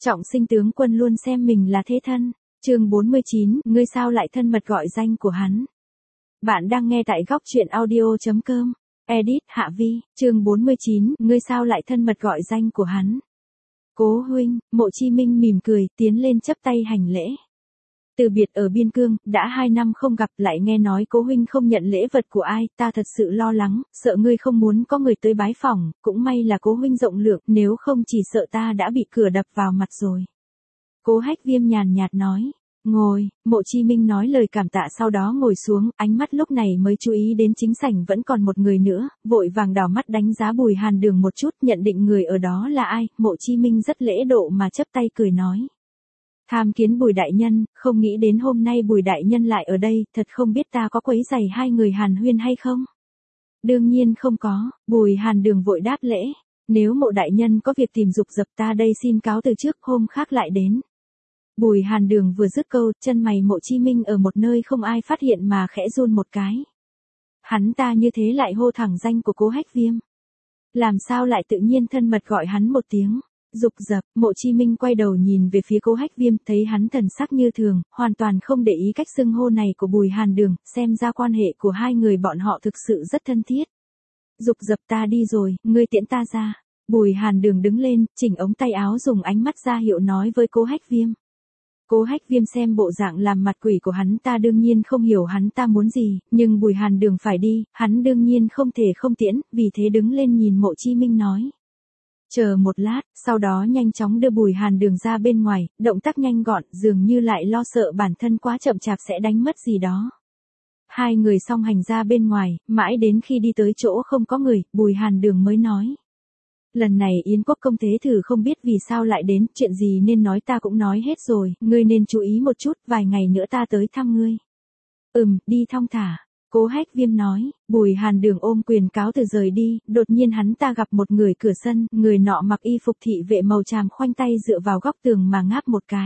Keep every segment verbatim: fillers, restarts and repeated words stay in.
Trọng Sinh tướng quân luôn xem mình là thế thân. Chương bốn mươi chín, ngươi sao lại thân mật gọi danh của hắn. Bạn đang nghe tại góc truyện audio chấm com. Edit Hạ Vi, chương bốn mươi chín, ngươi sao lại thân mật gọi danh của hắn. Cố huynh, Mộ Chi Minh mỉm cười, tiến lên chấp tay hành lễ. Từ biệt ở biên cương, đã hai năm không gặp, lại nghe nói cố huynh không nhận lễ vật của ai, ta thật sự lo lắng, sợ ngươi không muốn có người tới bái phỏng, cũng may là cố huynh rộng lượng, nếu không chỉ sợ ta đã bị cửa đập vào mặt rồi. Cố Hách Viêm nhàn nhạt nói. Ngồi, Mộ Chi Minh nói lời cảm tạ sau đó ngồi xuống, ánh mắt lúc này mới chú ý đến chính sảnh vẫn còn một người nữa, vội vàng đảo mắt đánh giá Bùi Hàn Đường một chút, nhận định người ở đó là ai, Mộ Chi Minh rất lễ độ mà chấp tay cười nói. Tham kiến Bùi đại nhân, không nghĩ đến hôm nay Bùi đại nhân lại ở đây, thật không biết ta có quấy rầy hai người Hàn huyên hay không? Đương nhiên không có, Bùi Hàn Đường vội đáp lễ, nếu Mộ đại nhân có việc tìm dục dập ta đây xin cáo từ trước, hôm khác lại đến. Bùi Hàn Đường vừa dứt câu, chân mày Mộ Chi Minh ở một nơi không ai phát hiện mà khẽ run một cái. Hắn ta như thế lại hô thẳng danh của Cố Hách Viêm. Làm sao lại tự nhiên thân mật gọi hắn một tiếng. Dục dập, Mộ Chi Minh quay đầu nhìn về phía Cố Hách Viêm, thấy hắn thần sắc như thường, hoàn toàn không để ý cách xưng hô này của Bùi Hàn Đường, xem ra quan hệ của hai người bọn họ thực sự rất thân thiết. Dục dập, ta đi rồi, ngươi tiễn ta ra. Bùi Hàn Đường đứng lên, chỉnh ống tay áo dùng ánh mắt ra hiệu nói với Cố Hách Viêm. Cố Hách Viêm xem bộ dạng làm mặt quỷ của hắn ta đương nhiên không hiểu hắn ta muốn gì, nhưng Bùi Hàn Đường phải đi, hắn đương nhiên không thể không tiễn, vì thế đứng lên nhìn Mộ Chi Minh nói. Chờ một lát, sau đó nhanh chóng đưa Bùi Hàn Đường ra bên ngoài, động tác nhanh gọn, dường như lại lo sợ bản thân quá chậm chạp sẽ đánh mất gì đó. Hai người song hành ra bên ngoài, mãi đến khi đi tới chỗ không có người, Bùi Hàn Đường mới nói. Lần này Yến Quốc công thế thử không biết vì sao lại đến, chuyện gì nên nói ta cũng nói hết rồi, ngươi nên chú ý một chút, vài ngày nữa ta tới thăm ngươi. Ừm, đi thong thả. Cố Hách Viêm nói, Bùi Hàn Đường ôm quyền cáo từ rời đi, đột nhiên hắn ta gặp một người cửa sân, người nọ mặc y phục thị vệ màu tràm khoanh tay dựa vào góc tường mà ngáp một cái.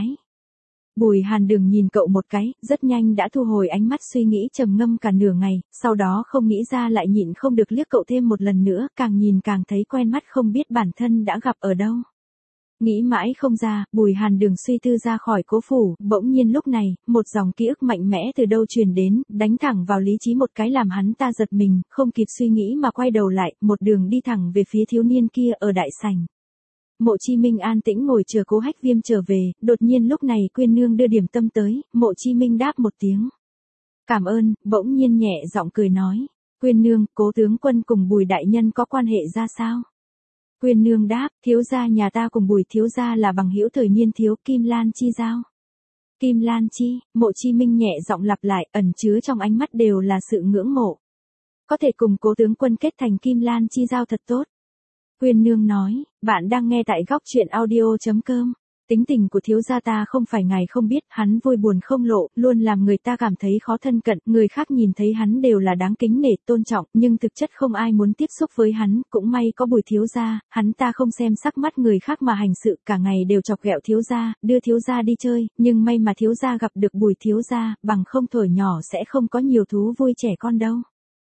Bùi Hàn Đường nhìn cậu một cái, rất nhanh đã thu hồi ánh mắt suy nghĩ trầm ngâm cả nửa ngày, sau đó không nghĩ ra lại nhịn không được liếc cậu thêm một lần nữa, càng nhìn càng thấy quen mắt không biết bản thân đã gặp ở đâu. Nghĩ mãi không ra, Bùi Hàn Đường suy tư ra khỏi cố phủ, bỗng nhiên lúc này, một dòng ký ức mạnh mẽ từ đâu truyền đến, đánh thẳng vào lý trí một cái làm hắn ta giật mình, không kịp suy nghĩ mà quay đầu lại, một đường đi thẳng về phía thiếu niên kia ở đại sảnh. Mộ Chi Minh an tĩnh ngồi chờ Cố Hách Viêm trở về, đột nhiên lúc này Quyên Nương đưa điểm tâm tới, Mộ Chi Minh đáp một tiếng. Cảm ơn, bỗng nhiên nhẹ giọng cười nói. Quyên Nương, Cố tướng quân cùng Bùi đại nhân có quan hệ ra sao? Quyên Nương đáp, thiếu gia nhà ta cùng Bùi thiếu gia là bằng hữu thời niên thiếu, Kim Lan chi giao. Kim Lan chi, Mộ Chi Minh nhẹ giọng lặp lại, ẩn chứa trong ánh mắt đều là sự ngưỡng mộ. Có thể cùng Cố tướng quân kết thành Kim Lan chi giao thật tốt. Quyên Nương nói, bạn đang nghe tại góc truyện audio chấm com. Tính tình của thiếu gia ta không phải ngài không biết, hắn vui buồn không lộ, luôn làm người ta cảm thấy khó thân cận, người khác nhìn thấy hắn đều là đáng kính nể, tôn trọng, nhưng thực chất không ai muốn tiếp xúc với hắn, cũng may có Bùi thiếu gia, hắn ta không xem sắc mắt người khác mà hành sự, cả ngày đều chọc ghẹo thiếu gia, đưa thiếu gia đi chơi, nhưng may mà thiếu gia gặp được Bùi thiếu gia, bằng không thổi nhỏ sẽ không có nhiều thú vui trẻ con đâu.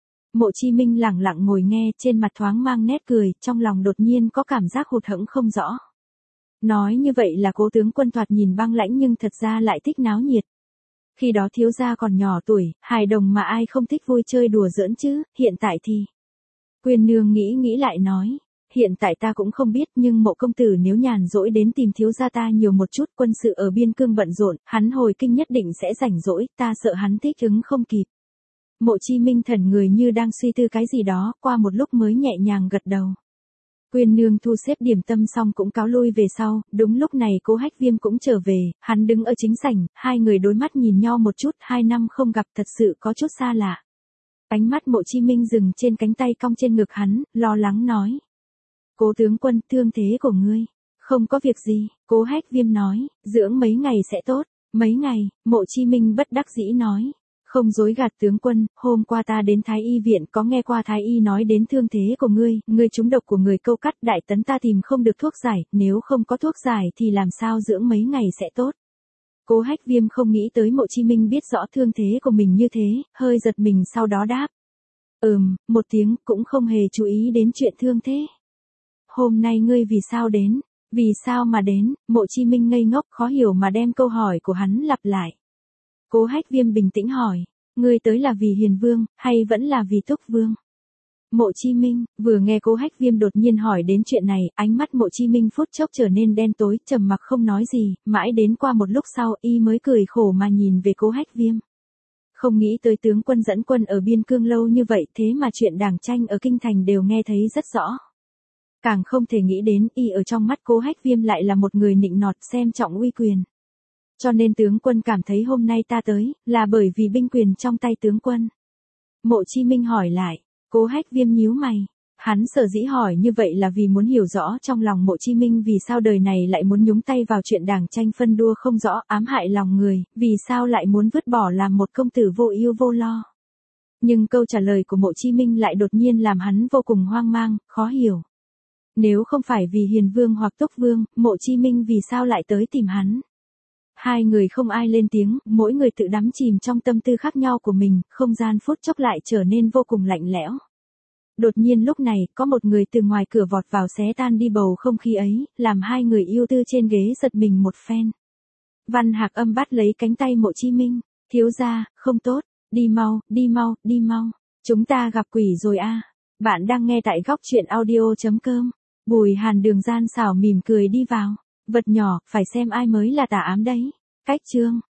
Mộ Chi Minh lẳng lặng ngồi nghe, trên mặt thoáng mang nét cười, trong lòng đột nhiên có cảm giác hụt hẫng không rõ. Nói như vậy là Cố tướng quân thoạt nhìn băng lãnh nhưng thật ra lại thích náo nhiệt. Khi đó thiếu gia còn nhỏ tuổi, hài đồng mà ai không thích vui chơi đùa giỡn chứ, hiện tại thì. Quyên Nương nghĩ nghĩ lại nói, hiện tại ta cũng không biết nhưng Mộ công tử nếu nhàn rỗi đến tìm thiếu gia ta nhiều một chút, quân sự ở biên cương bận rộn, hắn hồi kinh nhất định sẽ rảnh rỗi, ta sợ hắn thích ứng không kịp. Mộ Chi Minh thần người như đang suy tư cái gì đó, qua một lúc mới nhẹ nhàng gật đầu. Quyên Nương thu xếp điểm tâm xong cũng cáo lui về sau, đúng lúc này Cố Hách Viêm cũng trở về, hắn đứng ở chính sảnh, hai người đối mắt nhìn nhau một chút, hai năm không gặp thật sự có chút xa lạ. Ánh mắt Mộ Chi Minh dừng trên cánh tay cong trên ngực hắn, lo lắng nói. Cố tướng quân, thương thế của ngươi, không có việc gì, Cố Hách Viêm nói, dưỡng mấy ngày sẽ tốt, mấy ngày, Mộ Chi Minh bất đắc dĩ nói. Không dối gạt tướng quân, hôm qua ta đến Thái Y viện có nghe qua Thái Y nói đến thương thế của ngươi, ngươi trúng độc của người câu cắt đại tấn ta tìm không được thuốc giải, nếu không có thuốc giải thì làm sao dưỡng mấy ngày sẽ tốt. Cố Hách Viêm không nghĩ tới Mộ Chi Minh biết rõ thương thế của mình như thế, hơi giật mình sau đó đáp. Ừm, một tiếng cũng không hề chú ý đến chuyện thương thế. Hôm nay ngươi vì sao đến? Vì sao mà đến, Mộ Chí Minh ngây ngốc khó hiểu mà đem câu hỏi của hắn lặp lại. Cố Hách Viêm bình tĩnh hỏi, ngươi tới là vì Hiền Vương, hay vẫn là vì Túc Vương? Mộ Chí Minh, vừa nghe Cố Hách Viêm đột nhiên hỏi đến chuyện này, ánh mắt Mộ Chí Minh phút chốc trở nên đen tối, trầm mặc không nói gì, mãi đến qua một lúc sau y mới cười khổ mà nhìn về Cố Hách Viêm. Không nghĩ tới tướng quân dẫn quân ở biên cương lâu như vậy thế mà chuyện đảng tranh ở kinh thành đều nghe thấy rất rõ. Càng không thể nghĩ đến y ở trong mắt Cố Hách Viêm lại là một người nịnh nọt xem trọng uy quyền. Cho nên tướng quân cảm thấy hôm nay ta tới, là bởi vì binh quyền trong tay tướng quân. Mộ Chí Minh hỏi lại, Cố Hách Viêm nhíu mày. Hắn sở dĩ hỏi như vậy là vì muốn hiểu rõ trong lòng Mộ Chí Minh vì sao đời này lại muốn nhúng tay vào chuyện đảng tranh phân đua không rõ, ám hại lòng người, vì sao lại muốn vứt bỏ làm một công tử vô ưu vô lo. Nhưng câu trả lời của Mộ Chí Minh lại đột nhiên làm hắn vô cùng hoang mang, khó hiểu. Nếu không phải vì Hiền Vương hoặc Túc Vương, Mộ Chí Minh vì sao lại tới tìm hắn? Hai người không ai lên tiếng, mỗi người tự đắm chìm trong tâm tư khác nhau của mình, không gian phút chốc lại trở nên vô cùng lạnh lẽo. Đột nhiên lúc này, có một người từ ngoài cửa vọt vào xé tan đi bầu không khí ấy, làm hai người yêu tư trên ghế giật mình một phen. Văn Hạc Âm bắt lấy cánh tay Mộ Chí Minh, thiếu gia, không tốt, đi mau, đi mau, đi mau, chúng ta gặp quỷ rồi a. Bạn đang nghe tại góc truyện audio chấm com. Bùi Hàn Đường gian xảo mỉm cười đi vào, vật nhỏ, phải xem ai mới là tà ám đấy. Cách chương